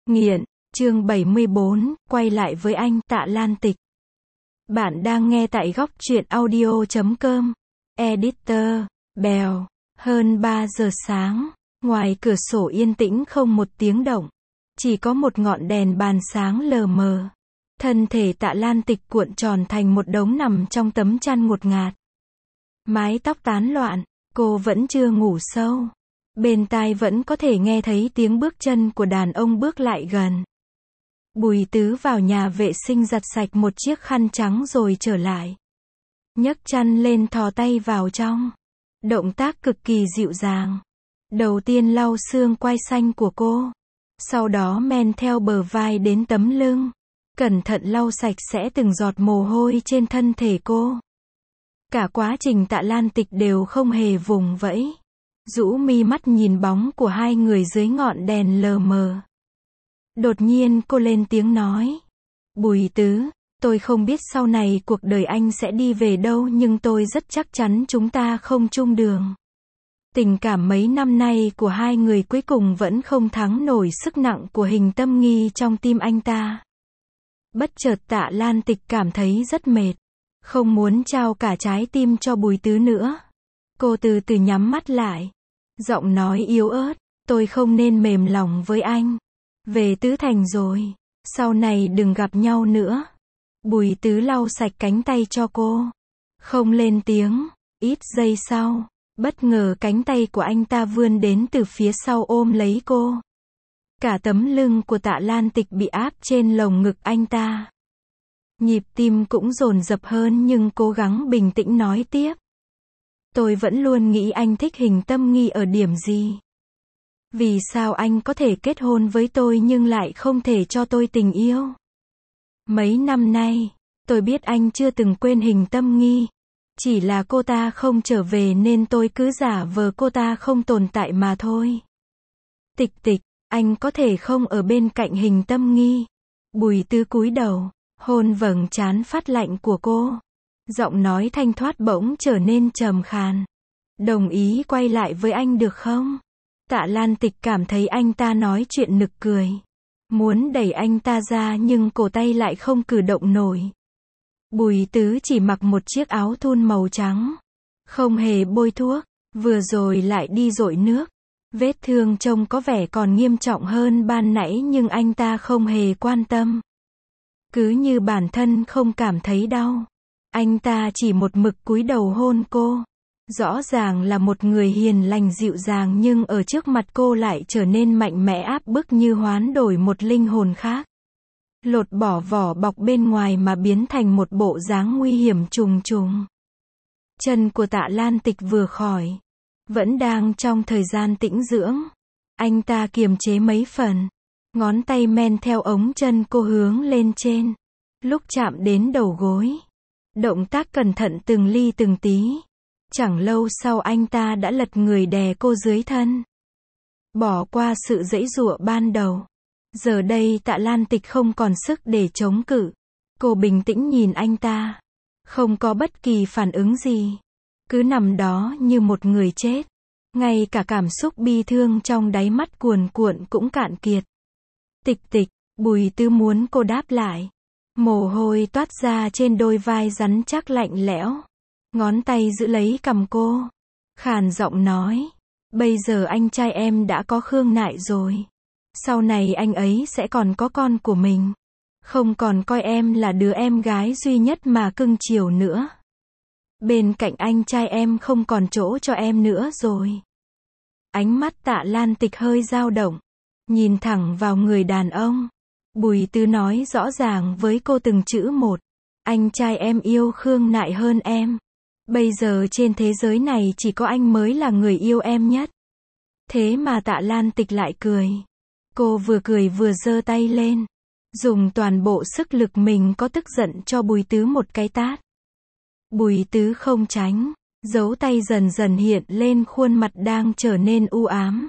Nghiện, chương 74, quay lại với anh, Tạ Lan Tịch. Bạn đang nghe tại góc truyện audio.com. Editor, Bèo. Hơn 3 giờ sáng, ngoài cửa sổ yên tĩnh không một tiếng động. Chỉ có một ngọn đèn bàn sáng lờ mờ. Thân thể Tạ Lan Tịch cuộn tròn thành một đống nằm trong tấm chăn ngột ngạt. Mái tóc tán loạn, cô vẫn chưa ngủ sâu. Bên tai vẫn có thể nghe thấy tiếng bước chân của đàn ông bước lại gần. Bùi Tứ vào nhà vệ sinh giặt sạch một chiếc khăn trắng rồi trở lại. Nhấc chăn lên thò tay vào trong. Động tác cực kỳ dịu dàng. Đầu tiên lau xương quai xanh của cô. Sau đó men theo bờ vai đến tấm lưng. Cẩn thận lau sạch sẽ từng giọt mồ hôi trên thân thể cô. Cả quá trình Tạ Lan Tịch đều không hề vùng vẫy. Rũ mi mắt nhìn bóng của hai người dưới ngọn đèn lờ mờ. Đột nhiên cô lên tiếng nói. Bùi Tứ, tôi không biết sau này cuộc đời anh sẽ đi về đâu nhưng tôi rất chắc chắn chúng ta không chung đường. Tình cảm mấy năm nay của hai người cuối cùng vẫn không thắng nổi sức nặng của Hình Tâm Nghi trong tim anh ta. Bất chợt Tạ Lan Tịch cảm thấy rất mệt. Không muốn trao cả trái tim cho Bùi Tứ nữa. Cô từ từ nhắm mắt lại. Giọng nói yếu ớt, tôi không nên mềm lòng với anh. Về Tứ Thành rồi. Sau này đừng gặp nhau nữa. Bùi Tứ lau sạch cánh tay cho cô. Không lên tiếng. Ít giây sau, bất ngờ cánh tay của anh ta vươn đến từ phía sau ôm lấy cô. Cả tấm lưng của Tạ Lan Tịch bị áp trên lồng ngực anh ta. Nhịp tim cũng dồn dập hơn nhưng cố gắng bình tĩnh nói tiếp. Tôi vẫn luôn nghĩ anh thích Hình Tâm Nghi ở điểm gì? Vì sao anh có thể kết hôn với tôi nhưng lại không thể cho tôi tình yêu? Mấy năm nay, tôi biết anh chưa từng quên Hình Tâm Nghi. Chỉ là cô ta không trở về nên tôi cứ giả vờ cô ta không tồn tại mà thôi. Tịch Tịch, anh có thể không ở bên cạnh Hình Tâm Nghi. Bùi Tứ cúi đầu, hôn vầng trán phát lạnh của cô. Giọng nói thanh thoát bỗng trở nên trầm khàn. Đồng ý quay lại với anh được không? Tạ Lan Tịch cảm thấy anh ta nói chuyện nực cười. Muốn đẩy anh ta ra nhưng cổ tay lại không cử động nổi. Bùi Tứ chỉ mặc một chiếc áo thun màu trắng. Không hề bôi thuốc. Vừa rồi lại đi dội nước. Vết thương trông có vẻ còn nghiêm trọng hơn ban nãy nhưng anh ta không hề quan tâm. Cứ như bản thân không cảm thấy đau. Anh ta chỉ một mực cúi đầu hôn cô. Rõ ràng là một người hiền lành dịu dàng nhưng ở trước mặt cô lại trở nên mạnh mẽ áp bức như hoán đổi một linh hồn khác. Lột bỏ vỏ bọc bên ngoài mà biến thành một bộ dáng nguy hiểm trùng trùng. Chân của Tạ Lan Tịch vừa khỏi. Vẫn đang trong thời gian tĩnh dưỡng. Anh ta kiềm chế mấy phần. Ngón tay men theo ống chân cô hướng lên trên. Lúc chạm đến đầu gối. Động tác cẩn thận từng ly từng tí. Chẳng lâu sau anh ta đã lật người đè cô dưới thân. Bỏ qua sự giãy giụa ban đầu. Giờ đây Tạ Lan Tịch không còn sức để chống cự. Cô bình tĩnh nhìn anh ta. Không có bất kỳ phản ứng gì. Cứ nằm đó như một người chết. Ngay cả cảm xúc bi thương trong đáy mắt cuồn cuộn cũng cạn kiệt. Tịch Tịch, Bùi Tứ muốn cô đáp lại. Mồ hôi toát ra trên đôi vai rắn chắc lạnh lẽo. Ngón tay giữ lấy cằm cô. Khàn giọng nói. Bây giờ anh trai em đã có Khương Nại rồi. Sau này anh ấy sẽ còn có con của mình. Không còn coi em là đứa em gái duy nhất mà cưng chiều nữa. Bên cạnh anh trai em không còn chỗ cho em nữa rồi. Ánh mắt Tạ Lan Tịch hơi dao động. Nhìn thẳng vào người đàn ông. Bùi Tứ nói rõ ràng với cô từng chữ một. Anh trai em yêu Khương Nại hơn em. Bây giờ trên thế giới này chỉ có anh mới là người yêu em nhất. Thế mà Tạ Lan Tịch lại cười. Cô vừa cười vừa giơ tay lên. Dùng toàn bộ sức lực mình có tức giận cho Bùi Tứ một cái tát. Bùi Tứ không tránh. Dấu tay dần dần hiện lên khuôn mặt đang trở nên u ám.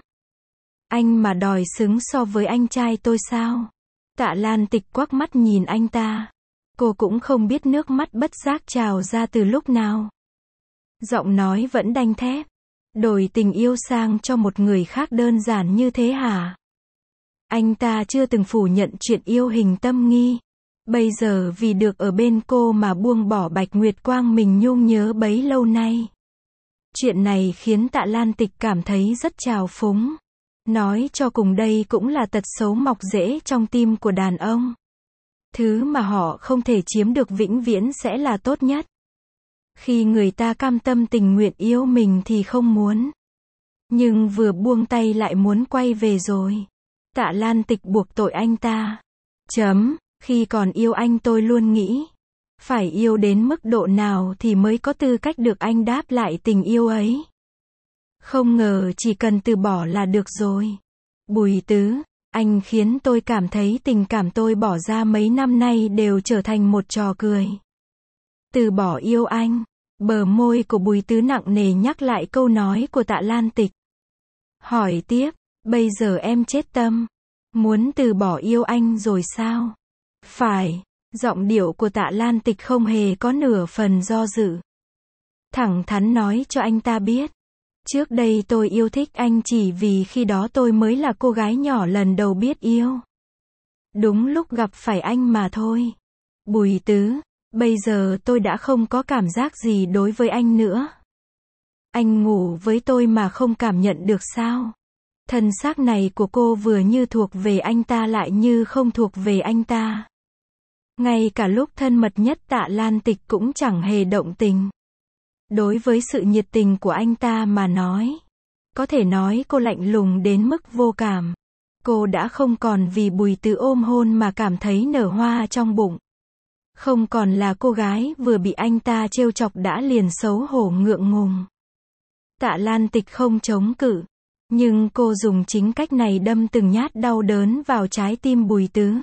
Anh mà đòi xứng so với anh trai tôi sao? Tạ Lan Tịch quắc mắt nhìn anh ta. Cô cũng không biết nước mắt bất giác trào ra từ lúc nào. Giọng nói vẫn đanh thép. Đổi tình yêu sang cho một người khác đơn giản như thế hả? Anh ta chưa từng phủ nhận chuyện yêu Hình Tâm Nghi. Bây giờ vì được ở bên cô mà buông bỏ Bạch Nguyệt Quang mình nhung nhớ bấy lâu nay. Chuyện này khiến Tạ Lan Tịch cảm thấy rất trào phúng. Nói cho cùng đây cũng là tật xấu mọc rễ trong tim của đàn ông. Thứ mà họ không thể chiếm được vĩnh viễn sẽ là tốt nhất. Khi người ta cam tâm tình nguyện yêu mình thì không muốn. Nhưng vừa buông tay lại muốn quay về rồi. Tạ Lan Tịch buộc tội anh ta. Khi còn yêu anh tôi luôn nghĩ. Phải yêu đến mức độ nào thì mới có tư cách được anh đáp lại tình yêu ấy. Không ngờ chỉ cần từ bỏ là được rồi. Bùi Tứ, anh khiến tôi cảm thấy tình cảm tôi bỏ ra mấy năm nay đều trở thành một trò cười. Từ bỏ yêu anh. Bờ môi của Bùi Tứ nặng nề nhắc lại câu nói của Tạ Lan Tịch. Hỏi tiếp, bây giờ em chết tâm. Muốn từ bỏ yêu anh rồi sao? Phải, giọng điệu của Tạ Lan Tịch không hề có nửa phần do dự. Thẳng thắn nói cho anh ta biết. Trước đây tôi yêu thích anh chỉ vì khi đó tôi mới là cô gái nhỏ lần đầu biết yêu. Đúng lúc gặp phải anh mà thôi. Bùi Tứ, bây giờ tôi đã không có cảm giác gì đối với anh nữa. Anh ngủ với tôi mà không cảm nhận được sao? Thân xác này của cô vừa như thuộc về anh ta lại như không thuộc về anh ta. Ngay cả lúc thân mật nhất Tạ Lan Tịch cũng chẳng hề động tình. Đối với sự nhiệt tình của anh ta mà nói, có thể nói cô lạnh lùng đến mức vô cảm. Cô đã không còn vì Bùi Tứ ôm hôn mà cảm thấy nở hoa trong bụng. Không còn là cô gái vừa bị anh ta trêu chọc đã liền xấu hổ ngượng ngùng. Tạ Lan Tịch không chống cự, nhưng cô dùng chính cách này đâm từng nhát đau đớn vào trái tim Bùi Tứ.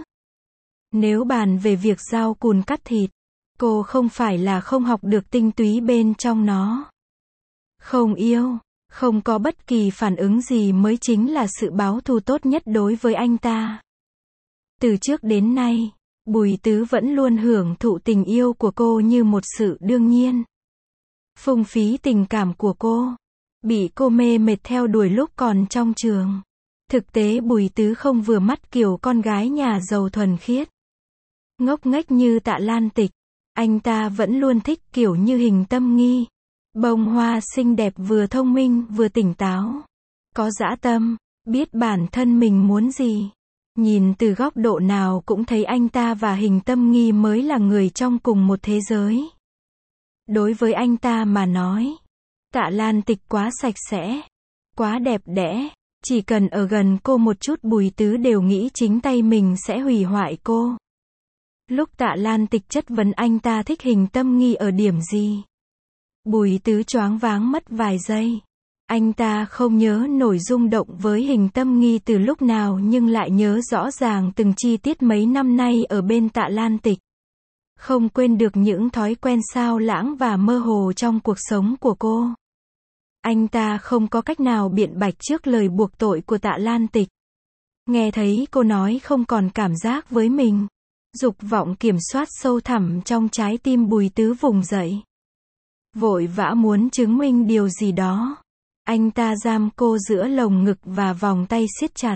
Nếu bàn về việc dao cùn cắt thịt, cô không phải là không học được tinh túy bên trong nó. Không yêu, không có bất kỳ phản ứng gì mới chính là sự báo thù tốt nhất đối với anh ta. Từ trước đến nay, Bùi Tứ vẫn luôn hưởng thụ tình yêu của cô như một sự đương nhiên. Phung phí tình cảm của cô, bị cô mê mệt theo đuổi lúc còn trong trường. Thực tế Bùi Tứ không vừa mắt kiểu con gái nhà giàu thuần khiết, ngốc nghếch như Tạ Lan Tịch. Anh ta vẫn luôn thích kiểu như Hình Tâm Nghi. Bông hoa xinh đẹp vừa thông minh vừa tỉnh táo. Có dã tâm, biết bản thân mình muốn gì. Nhìn từ góc độ nào cũng thấy anh ta và Hình Tâm Nghi mới là người trong cùng một thế giới. Đối với anh ta mà nói, Tạ Lan Tịch quá sạch sẽ, quá đẹp đẽ. Chỉ cần ở gần cô một chút Bùi Tứ đều nghĩ chính tay mình sẽ hủy hoại cô. Lúc Tạ Lan Tịch chất vấn anh ta thích Hình Tâm Nghi ở điểm gì, Bùi Tứ choáng váng mất vài giây. Anh ta không nhớ nổi rung động với Hình Tâm Nghi từ lúc nào nhưng lại nhớ rõ ràng từng chi tiết mấy năm nay ở bên Tạ Lan Tịch. Không quên được những thói quen xao lãng và mơ hồ trong cuộc sống của cô. Anh ta không có cách nào biện bạch trước lời buộc tội của Tạ Lan Tịch. Nghe thấy cô nói không còn cảm giác với mình, dục vọng kiểm soát sâu thẳm trong trái tim Bùi Tứ vùng dậy. Vội vã muốn chứng minh điều gì đó. Anh ta giam cô giữa lồng ngực và vòng tay siết chặt.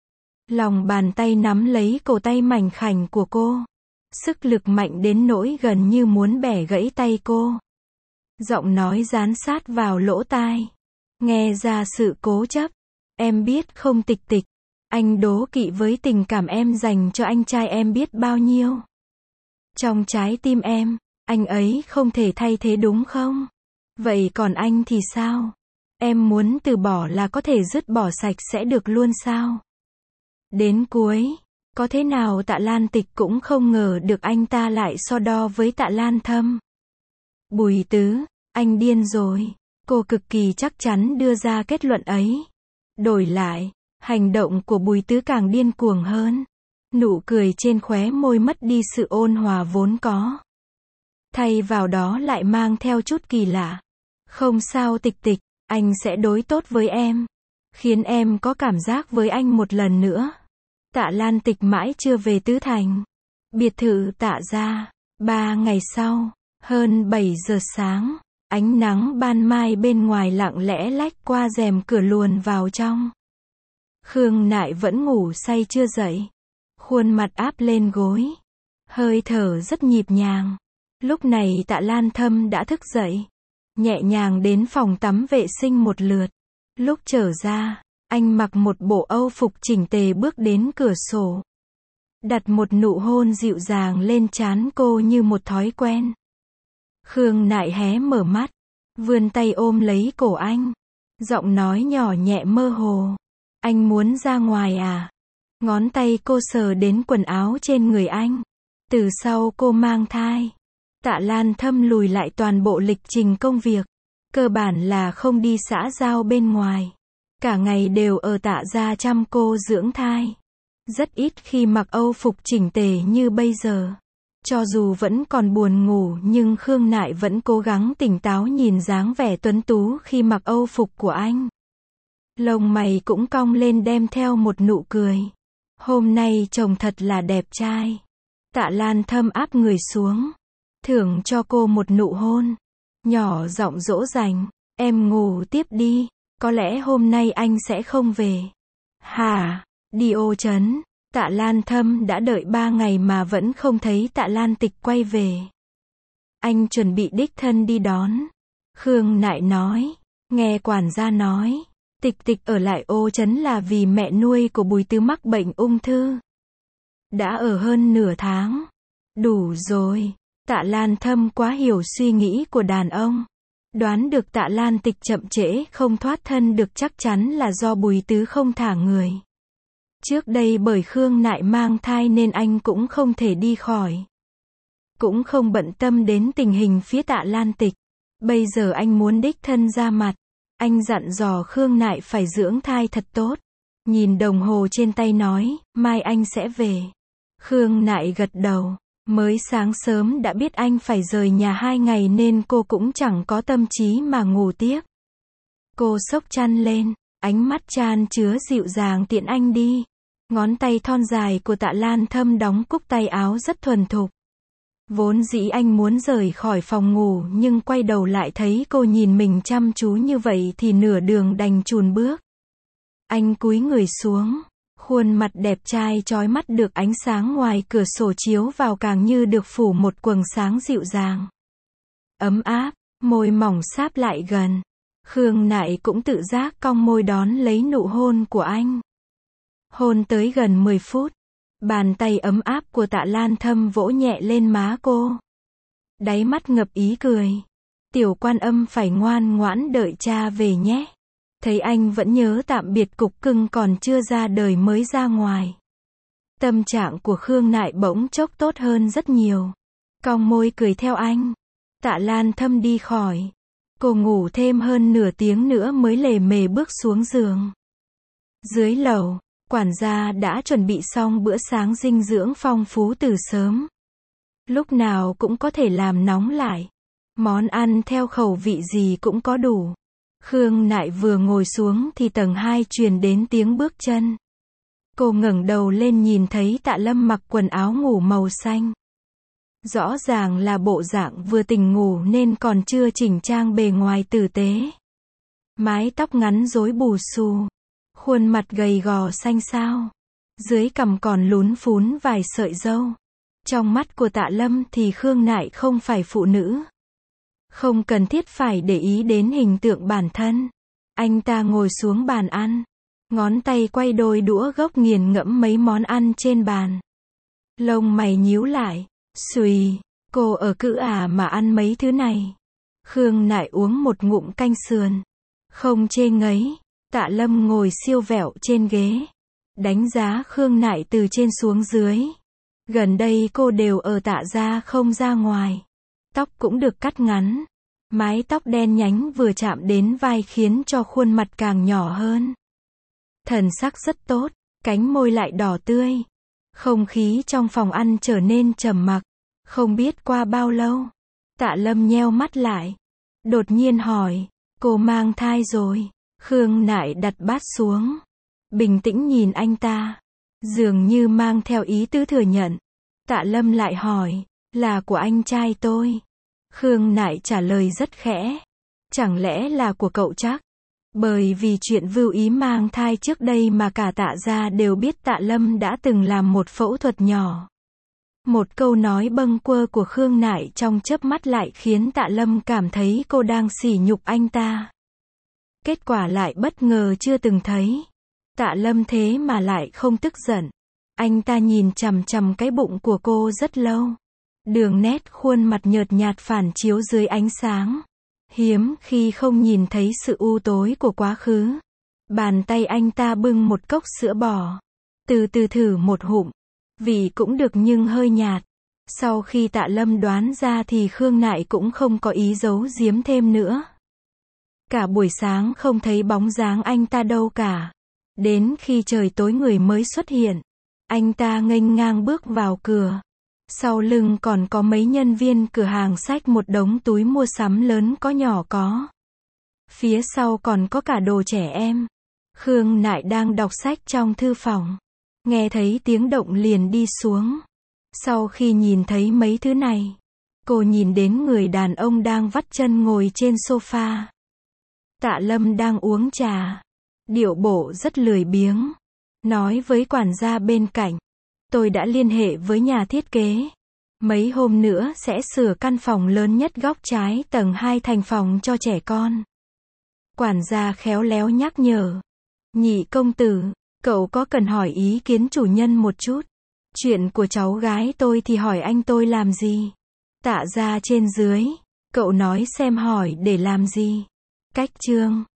Lòng bàn tay nắm lấy cổ tay mảnh khảnh của cô. Sức lực mạnh đến nỗi gần như muốn bẻ gãy tay cô. Giọng nói dán sát vào lỗ tai. Nghe ra sự cố chấp. Em biết không Tịch Tịch. Anh đố kỵ với tình cảm em dành cho anh trai em biết bao nhiêu. Trong trái tim em, anh ấy không thể thay thế đúng không? Vậy còn anh thì sao? Em muốn từ bỏ là có thể dứt bỏ sạch sẽ được luôn sao? Đến cuối, có thế nào Tạ Lan Tịch cũng không ngờ được anh ta lại so đo với Tạ Lan Thâm. Bùi Tứ, anh điên rồi. Cô cực kỳ chắc chắn đưa ra kết luận ấy. Đổi lại, hành động của Bùi Tứ càng điên cuồng hơn. Nụ cười trên khóe môi mất đi sự ôn hòa vốn có. Thay vào đó lại mang theo chút kỳ lạ. Không sao Tịch Tịch, anh sẽ đối tốt với em. Khiến em có cảm giác với anh một lần nữa. Tạ Lan Tịch mãi chưa về Tứ Thành. Biệt thự Tạ gia. 3 ngày sau, hơn 7 giờ sáng, ánh nắng ban mai bên ngoài lặng lẽ lách qua rèm cửa luồn vào trong. Khương Nại vẫn ngủ say chưa dậy. Khuôn mặt áp lên gối. Hơi thở rất nhịp nhàng. Lúc này Tạ Lan Thâm đã thức dậy. Nhẹ nhàng đến phòng tắm vệ sinh một lượt. Lúc trở ra, anh mặc một bộ âu phục chỉnh tề bước đến cửa sổ. Đặt một nụ hôn dịu dàng lên trán cô như một thói quen. Khương Nại hé mở mắt. Vươn tay ôm lấy cổ anh. Giọng nói nhỏ nhẹ mơ hồ. Anh muốn ra ngoài à? Ngón tay cô sờ đến quần áo trên người anh. Từ sau cô mang thai. Tạ Lan Thâm lùi lại toàn bộ lịch trình công việc. Cơ bản là không đi xã giao bên ngoài. Cả ngày đều ở Tạ gia chăm cô dưỡng thai. Rất ít khi mặc âu phục chỉnh tề như bây giờ. Cho dù vẫn còn buồn ngủ nhưng Khương Nại vẫn cố gắng tỉnh táo nhìn dáng vẻ tuấn tú khi mặc âu phục của anh. Lông mày cũng cong lên đem theo một nụ cười. Hôm nay chồng thật là đẹp trai. Tạ Lan Thâm áp người xuống. Thưởng cho cô một nụ hôn. Nhỏ giọng dỗ dành. Em ngủ tiếp đi. Có lẽ hôm nay anh sẽ không về. Hả? Đi ô trấn. Tạ Lan Thâm đã đợi 3 ngày mà vẫn không thấy Tạ Lan Tịch quay về. Anh chuẩn bị đích thân đi đón. Khương Nại nói. Nghe quản gia nói. Tịch Tịch ở lại ô trấn là vì mẹ nuôi của Bùi Tứ mắc bệnh ung thư. Đã ở hơn nửa tháng. Đủ rồi. Tạ Lan Thâm quá hiểu suy nghĩ của đàn ông. Đoán được Tạ Lan Tịch chậm trễ không thoát thân được chắc chắn là do Bùi Tứ không thả người. Trước đây bởi Khương Nại mang thai nên anh cũng không thể đi khỏi. Cũng không bận tâm đến tình hình phía Tạ Lan Tịch. Bây giờ anh muốn đích thân ra mặt. Anh dặn dò Khương Nại phải dưỡng thai thật tốt. Nhìn đồng hồ trên tay nói, mai anh sẽ về. Khương Nại gật đầu. Mới sáng sớm đã biết anh phải rời nhà 2 ngày nên cô cũng chẳng có tâm trí mà ngủ tiếp. Cô xốc chăn lên, ánh mắt chan chứa dịu dàng tiện anh đi. Ngón tay thon dài của Tạ Lan Thâm đóng cúc tay áo rất thuần thục. Vốn dĩ anh muốn rời khỏi phòng ngủ nhưng quay đầu lại thấy cô nhìn mình chăm chú như vậy thì nửa đường đành chùn bước. Anh cúi người xuống. Khuôn mặt đẹp trai chói mắt được ánh sáng ngoài cửa sổ chiếu vào càng như được phủ một quầng sáng dịu dàng. Ấm áp, môi mỏng sáp lại gần. Khương Nại cũng tự giác cong môi đón lấy nụ hôn của anh. Hôn tới gần 10 phút. Bàn tay ấm áp của Tạ Lan Thâm vỗ nhẹ lên má cô. Đáy mắt ngập ý cười. Tiểu Quan Âm phải ngoan ngoãn đợi cha về nhé. Thấy anh vẫn nhớ tạm biệt cục cưng còn chưa ra đời mới ra ngoài. Tâm trạng của Khương Nại bỗng chốc tốt hơn rất nhiều. Cong môi cười theo anh. Tạ Lan Thâm đi khỏi. Cô ngủ thêm hơn nửa tiếng nữa mới lề mề bước xuống giường. Dưới lầu, quản gia đã chuẩn bị xong bữa sáng dinh dưỡng phong phú từ sớm. Lúc nào cũng có thể làm nóng lại. Món ăn theo khẩu vị gì cũng có đủ. Khương Nại vừa ngồi xuống thì tầng 2 truyền đến tiếng bước chân. Cô ngẩng đầu lên nhìn thấy Tạ Lâm mặc quần áo ngủ màu xanh. Rõ ràng là bộ dạng vừa tỉnh ngủ nên còn chưa chỉnh trang bề ngoài tử tế. Mái tóc ngắn rối bù xù. Khuôn mặt gầy gò xanh xao. Dưới cằm còn lún phún vài sợi râu. Trong mắt của Tạ Lâm thì Khương Nại không phải phụ nữ. Không cần thiết phải để ý đến hình tượng bản thân. Anh ta ngồi xuống bàn ăn. Ngón tay quay đôi đũa gốc nghiền ngẫm mấy món ăn trên bàn. Lông mày nhíu lại. Xùi, cô ở cữ à mà ăn mấy thứ này. Khương Nại uống một ngụm canh sườn. Không chê ngấy. Tạ Lâm ngồi siêu vẹo trên ghế. Đánh giá Khương Nại từ trên xuống dưới. Gần đây cô đều ở Tạ gia không ra ngoài. Tóc cũng được cắt ngắn. Mái tóc đen nhánh vừa chạm đến vai khiến cho khuôn mặt càng nhỏ hơn. Thần sắc rất tốt, cánh môi lại đỏ tươi. Không khí trong phòng ăn trở nên trầm mặc. Không biết qua bao lâu. Tạ Lâm nheo mắt lại. Đột nhiên hỏi, cô mang thai rồi. Khương Nại đặt bát xuống. Bình tĩnh nhìn anh ta. Dường như mang theo ý tứ thừa nhận. Tạ Lâm lại hỏi, là của anh trai tôi. Khương Nại trả lời rất khẽ. Chẳng lẽ là của cậu chắc? Bởi vì chuyện Vưu Ý mang thai trước đây mà cả Tạ gia đều biết Tạ Lâm đã từng làm một phẫu thuật nhỏ. Một câu nói bâng quơ của Khương Nại trong chớp mắt lại khiến Tạ Lâm cảm thấy cô đang sỉ nhục anh ta. Kết quả lại bất ngờ chưa từng thấy. Tạ Lâm thế mà lại không tức giận. Anh ta nhìn chằm chằm cái bụng của cô rất lâu. Đường nét khuôn mặt nhợt nhạt phản chiếu dưới ánh sáng. Hiếm khi không nhìn thấy sự u tối của quá khứ. Bàn tay anh ta bưng một cốc sữa bò. Từ từ thử một hụm. Vị cũng được nhưng hơi nhạt. Sau khi Tạ Lâm đoán ra thì Khương Nại cũng không có ý giấu giếm thêm nữa. Cả buổi sáng không thấy bóng dáng anh ta đâu cả. Đến khi trời tối người mới xuất hiện. Anh ta nghênh ngang bước vào cửa. Sau lưng còn có mấy nhân viên cửa hàng xách một đống túi mua sắm lớn có nhỏ có. Phía sau còn có cả đồ trẻ em. Khương Nại đang đọc sách trong thư phòng. Nghe thấy tiếng động liền đi xuống. Sau khi nhìn thấy mấy thứ này, cô nhìn đến người đàn ông đang vắt chân ngồi trên sofa. Tạ Lâm đang uống trà. Điệu bộ rất lười biếng. Nói với quản gia bên cạnh. Tôi đã liên hệ với nhà thiết kế. Mấy hôm nữa sẽ sửa căn phòng lớn nhất góc trái tầng 2 thành phòng cho trẻ con. Quản gia khéo léo nhắc nhở. Nhị công tử, cậu có cần hỏi ý kiến chủ nhân một chút? Chuyện của cháu gái tôi thì hỏi anh tôi làm gì? Tạ gia trên dưới. Cậu nói xem hỏi để làm gì? Cách chương